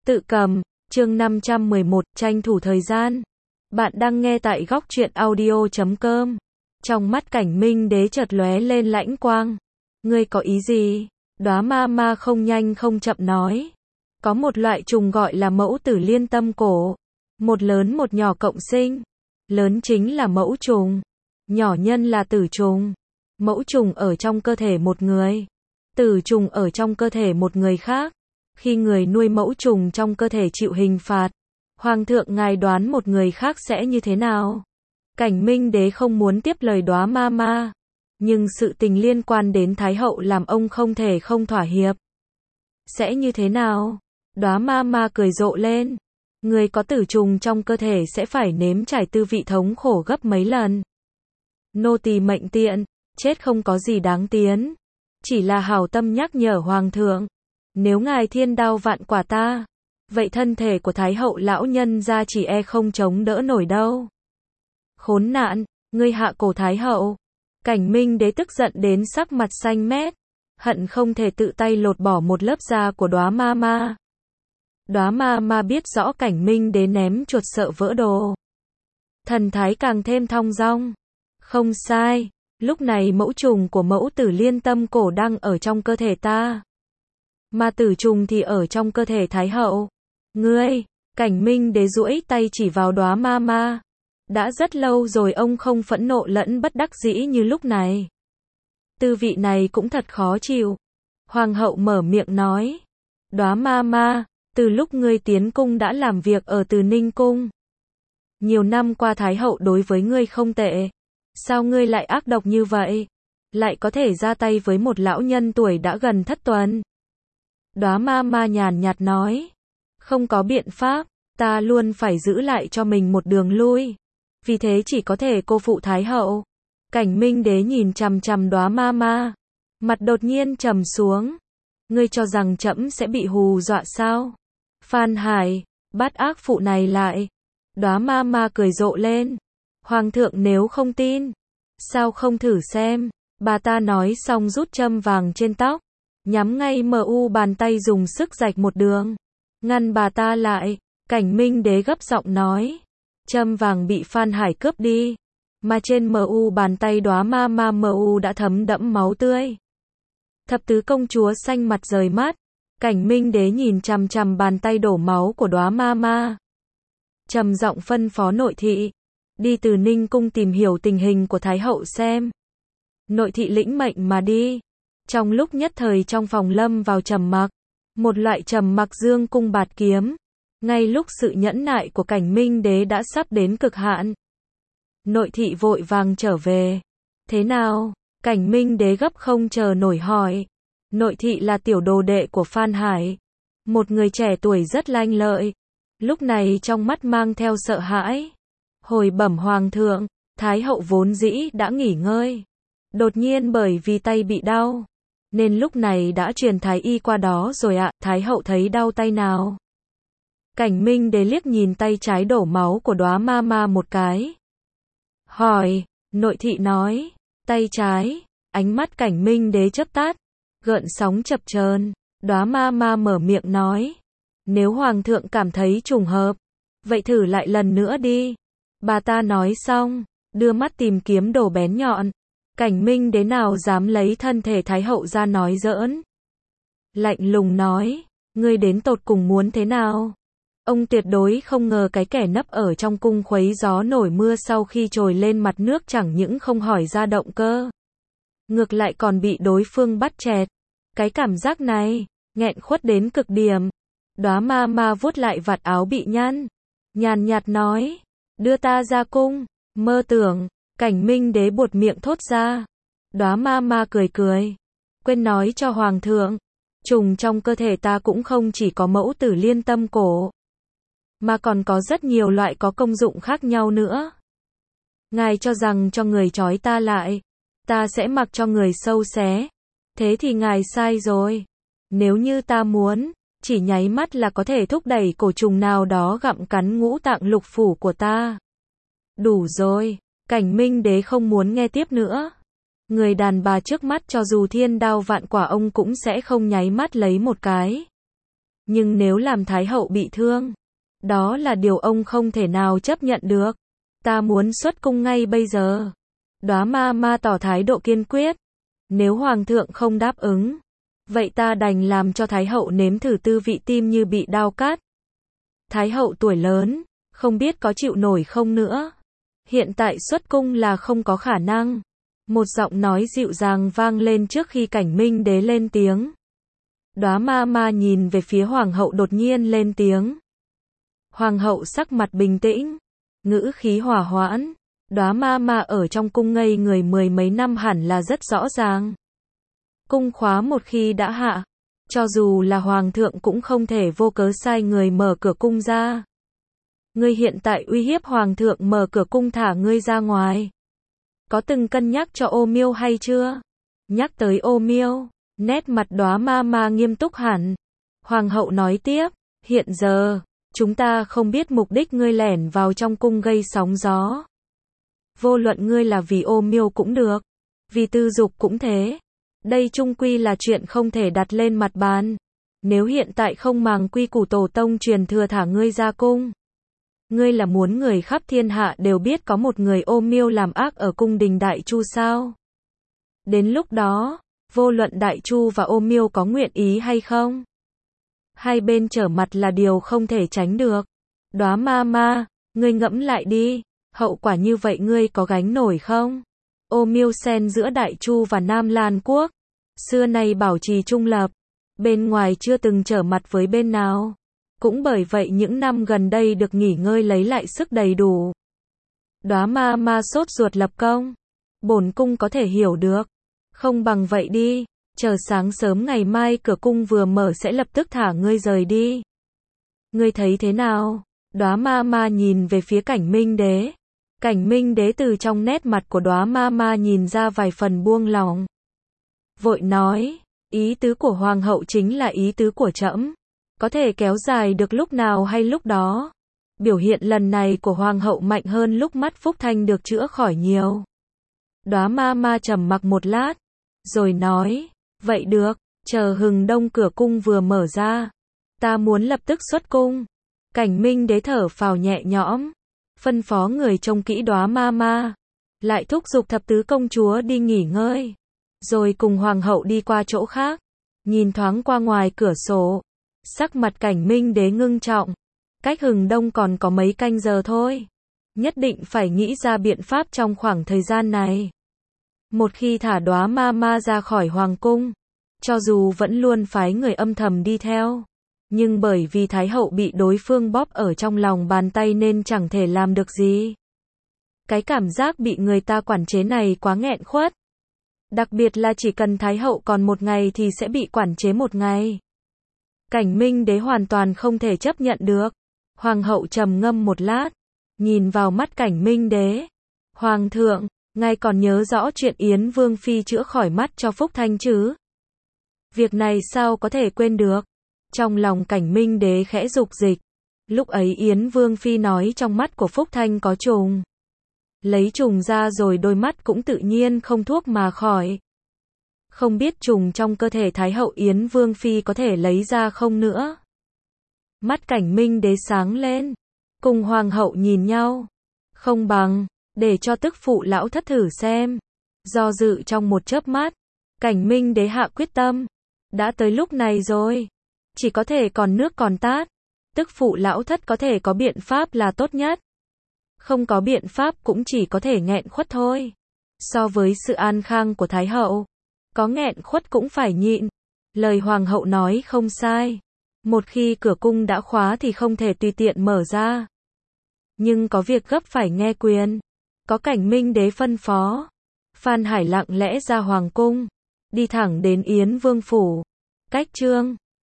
Tự cầm, chương 511, tranh thủ thời gian. Bạn đang nghe tại góc truyện audio.com. Trong mắt Cảnh Minh Đế chợt lóe lên lãnh quang. Ngươi có ý gì? Đóa ma ma không nhanh không chậm nói. Có một loại trùng gọi là mẫu tử liên tâm cổ. Một lớn một nhỏ cộng sinh. Lớn chính là mẫu trùng. Nhỏ nhân là tử trùng. Mẫu trùng ở trong cơ thể một người. Tử trùng ở trong cơ thể một người khác. Khi người nuôi mẫu trùng trong cơ thể chịu hình phạt, Hoàng thượng ngài đoán một người khác sẽ như thế nào? Cảnh Minh Đế không muốn tiếp lời Đóa ma ma, nhưng sự tình liên quan đến Thái hậu làm ông không thể không thỏa hiệp. Sẽ như thế nào? Đóa ma ma cười rộ lên. Người có tử trùng trong cơ thể sẽ phải nếm trải tư vị thống khổ gấp mấy lần. Nô tỳ mệnh tiện, chết không có gì đáng tiến. Chỉ là hảo tâm nhắc nhở Hoàng thượng. Nếu ngài thiên đao vạn quả ta, vậy thân thể của Thái hậu lão nhân gia chỉ e không chống đỡ nổi đâu. Khốn nạn, ngươi hạ cổ Thái hậu. Cảnh Minh Đế tức giận đến sắc mặt xanh mét, hận không thể tự tay lột bỏ một lớp da của Đóa ma ma. Đóa ma ma biết rõ Cảnh Minh Đế ném chuột sợ vỡ đồ. Thần thái càng thêm thong dong. Không sai, lúc này mẫu trùng của mẫu tử liên tâm cổ đang ở trong cơ thể ta. Mà tử trùng thì ở trong cơ thể Thái hậu. Ngươi, Cảnh Minh Đế duỗi tay chỉ vào Đóa ma ma. Đã rất lâu rồi ông không phẫn nộ lẫn bất đắc dĩ như lúc này. Tư vị này cũng thật khó chịu. Hoàng hậu mở miệng nói. Đóa ma ma, từ lúc ngươi tiến cung đã làm việc ở Từ Ninh cung. Nhiều năm qua Thái hậu đối với ngươi không tệ. Sao ngươi lại ác độc như vậy? Lại có thể ra tay với một lão nhân tuổi đã gần thất tuần. Đóa ma ma nhàn nhạt nói. Không có biện pháp, ta luôn phải giữ lại cho mình một đường lui. Vì thế chỉ có thể cô phụ Thái hậu. Cảnh Minh Đế nhìn chằm chằm Đóa ma ma. Mặt đột nhiên trầm xuống. Ngươi cho rằng trẫm sẽ bị hù dọa sao? Phan Hải, bắt ác phụ này lại. Đóa ma ma cười rộ lên. Hoàng thượng nếu không tin, sao không thử xem? Bà ta nói xong rút châm vàng trên tóc. Nhắm ngay mu bàn tay dùng sức rạch một đường. Ngăn bà ta lại. Cảnh Minh Đế gấp giọng nói. Châm vàng bị Phan Hải cướp đi. Mà trên mu bàn tay Đóa ma ma mu đã thấm đẫm máu tươi. Thập tứ công chúa xanh mặt rời mắt. Cảnh Minh Đế nhìn chằm chằm bàn tay đổ máu của Đóa ma ma. Trầm giọng phân phó nội thị. Đi Từ Ninh cung tìm hiểu tình hình của Thái hậu xem. Nội thị lĩnh mệnh mà đi. Trong lúc nhất thời trong phòng lâm vào trầm mặc, một loại trầm mặc dương cung bạt kiếm, ngay lúc sự nhẫn nại của Cảnh Minh Đế đã sắp đến cực hạn. Nội thị vội vàng trở về. Thế nào? Cảnh Minh Đế gấp không chờ nổi hỏi. Nội thị là tiểu đồ đệ của Phan Hải, một người trẻ tuổi rất lanh lợi, lúc này trong mắt mang theo sợ hãi. Hồi bẩm Hoàng thượng, Thái hậu vốn dĩ đã nghỉ ngơi, đột nhiên bởi vì tay bị đau, nên lúc này đã truyền thái y qua đó rồi ạ. Thái hậu thấy đau tay nào? Cảnh Minh Đế liếc nhìn tay trái đổ máu của Đóa ma ma một cái. Hỏi, nội thị nói, tay trái. Ánh mắt Cảnh Minh Đế chớp tắt, gợn sóng chập chờn. Đóa ma ma mở miệng nói. Nếu Hoàng thượng cảm thấy trùng hợp, vậy thử lại lần nữa đi. Bà ta nói xong, đưa mắt tìm kiếm đồ bén nhọn. Cảnh Minh Đế nào dám lấy thân thể Thái hậu ra nói giỡn. Lạnh lùng nói, ngươi đến tột cùng muốn thế nào? Ông tuyệt đối không ngờ cái kẻ nấp ở trong cung khuấy gió nổi mưa sau khi trồi lên mặt nước chẳng những không hỏi ra động cơ, ngược lại còn bị đối phương bắt chẹt. Cái cảm giác này, nghẹn khuất đến cực điểm. Đóa ma ma vuốt lại vạt áo bị nhăn, nhàn nhạt nói, đưa ta ra cung. Mơ tưởng. Cảnh Minh Đế buột miệng thốt ra. Đóa ma ma cười cười. Quên nói cho Hoàng thượng, trùng trong cơ thể ta cũng không chỉ có mẫu tử liên tâm cổ, mà còn có rất nhiều loại có công dụng khác nhau nữa. Ngài cho rằng cho người trói ta lại, ta sẽ mặc cho người sâu xé. Thế thì ngài sai rồi. Nếu như ta muốn, chỉ nháy mắt là có thể thúc đẩy cổ trùng nào đó gặm cắn ngũ tạng lục phủ của ta. Đủ rồi. Cảnh Minh Đế không muốn nghe tiếp nữa. Người đàn bà trước mắt cho dù thiên đao vạn quả ông cũng sẽ không nháy mắt lấy một cái. Nhưng nếu làm Thái hậu bị thương, đó là điều ông không thể nào chấp nhận được. Ta muốn xuất cung ngay bây giờ. Đóa ma ma tỏ thái độ kiên quyết. Nếu hoàng thượng không đáp ứng, vậy ta đành làm cho Thái hậu nếm thử tư vị tim như bị đao cắt. Thái hậu tuổi lớn, không biết có chịu nổi không nữa. Hiện tại xuất cung là không có khả năng. Một giọng nói dịu dàng vang lên trước khi Cảnh Minh Đế lên tiếng. Đóa ma ma nhìn về phía hoàng hậu đột nhiên lên tiếng. Hoàng hậu sắc mặt bình tĩnh, ngữ khí hòa hoãn. Đóa ma ma ở trong cung ngây người mười mấy năm hẳn là rất rõ ràng. Cung khóa một khi đã hạ, cho dù là hoàng thượng cũng không thể vô cớ sai người mở cửa cung ra. Ngươi hiện tại uy hiếp hoàng thượng mở cửa cung thả ngươi ra ngoài. Có từng cân nhắc cho Ô Miêu hay chưa? Nhắc tới Ô Miêu, nét mặt Đóa ma ma nghiêm túc hẳn. Hoàng hậu nói tiếp, hiện giờ, chúng ta không biết mục đích ngươi lẻn vào trong cung gây sóng gió. Vô luận ngươi là vì Ô Miêu cũng được, vì tư dục cũng thế. Đây chung quy là chuyện không thể đặt lên mặt bàn. Nếu hiện tại không màng quy củ tổ tông truyền thừa thả ngươi ra cung, ngươi là muốn người khắp thiên hạ đều biết có một người Ô Miêu làm ác ở cung đình Đại Chu sao? Đến lúc đó, vô luận Đại Chu và Ô Miêu có nguyện ý hay không, hai bên trở mặt là điều không thể tránh được. Đóa ma ma, ngươi ngẫm lại đi, hậu quả như vậy ngươi có gánh nổi không? Ô Miêu xen giữa Đại Chu và Nam Lan Quốc, xưa nay bảo trì trung lập, bên ngoài chưa từng trở mặt với bên nào. Cũng bởi vậy những năm gần đây được nghỉ ngơi lấy lại sức đầy đủ. Đóa ma ma sốt ruột lập công, bổn cung có thể hiểu được. Không bằng vậy đi, chờ sáng sớm ngày mai cửa cung vừa mở sẽ lập tức thả ngươi rời đi. Ngươi thấy thế nào? Đóa ma ma nhìn về phía Cảnh Minh Đế. Cảnh Minh Đế từ trong nét mặt của Đóa ma ma nhìn ra vài phần buông lòng. Vội nói, ý tứ của hoàng hậu chính là ý tứ của trẫm, có thể kéo dài được lúc nào hay lúc đó. Biểu hiện lần này của hoàng hậu mạnh hơn lúc mắt Phúc Thanh được chữa khỏi nhiều. Đóa ma ma trầm mặc một lát, rồi nói, vậy được, chờ Hừng Đông cửa cung vừa mở ra, ta muốn lập tức xuất cung. Cảnh Minh Đế thở phào nhẹ nhõm, phân phó người trông kỹ Đóa ma ma, lại thúc giục thập tứ công chúa đi nghỉ ngơi, rồi cùng hoàng hậu đi qua chỗ khác. Nhìn thoáng qua ngoài cửa sổ, sắc mặt Cảnh Minh Đế ngưng trọng. Cách Hừng Đông còn có mấy canh giờ thôi, nhất định phải nghĩ ra biện pháp trong khoảng thời gian này. Một khi thả Đóa ma ma ra khỏi hoàng cung, cho dù vẫn luôn phái người âm thầm đi theo, nhưng bởi vì Thái hậu bị đối phương bóp ở trong lòng bàn tay nên chẳng thể làm được gì. Cái cảm giác bị người ta quản chế này quá nghẹn khuất. Đặc biệt là chỉ cần Thái hậu còn một ngày thì sẽ bị quản chế một ngày. Cảnh Minh Đế hoàn toàn không thể chấp nhận được. Hoàng hậu trầm ngâm một lát, nhìn vào mắt Cảnh Minh Đế. Hoàng thượng, ngài còn nhớ rõ chuyện Yến Vương Phi chữa khỏi mắt cho Phúc Thanh chứ? Việc này sao có thể quên được? Trong lòng Cảnh Minh Đế khẽ dục dịch. Lúc ấy Yến Vương Phi nói trong mắt của Phúc Thanh có trùng. Lấy trùng ra rồi đôi mắt cũng tự nhiên không thuốc mà khỏi. Không biết trùng trong cơ thể Thái hậu Yến Vương Phi có thể lấy ra không nữa. Mắt Cảnh Minh Đế sáng lên, cùng hoàng hậu nhìn nhau. Không bằng, để cho tức phụ lão thất thử xem. Do dự trong một chớp mắt, Cảnh Minh Đế hạ quyết tâm. Đã tới lúc này rồi, chỉ có thể còn nước còn tát. Tức phụ lão thất có thể có biện pháp là tốt nhất. Không có biện pháp cũng chỉ có thể nghẹn khuất thôi. So với sự an khang của Thái hậu, có nghẹn khuất cũng phải nhịn. Lời hoàng hậu nói không sai. Một khi cửa cung đã khóa thì không thể tùy tiện mở ra. Nhưng có việc gấp phải nghe quyền. Có Cảnh Minh Đế phân phó. Phan Hải lặng lẽ ra hoàng cung, đi thẳng đến Yến Vương phủ. Cách chương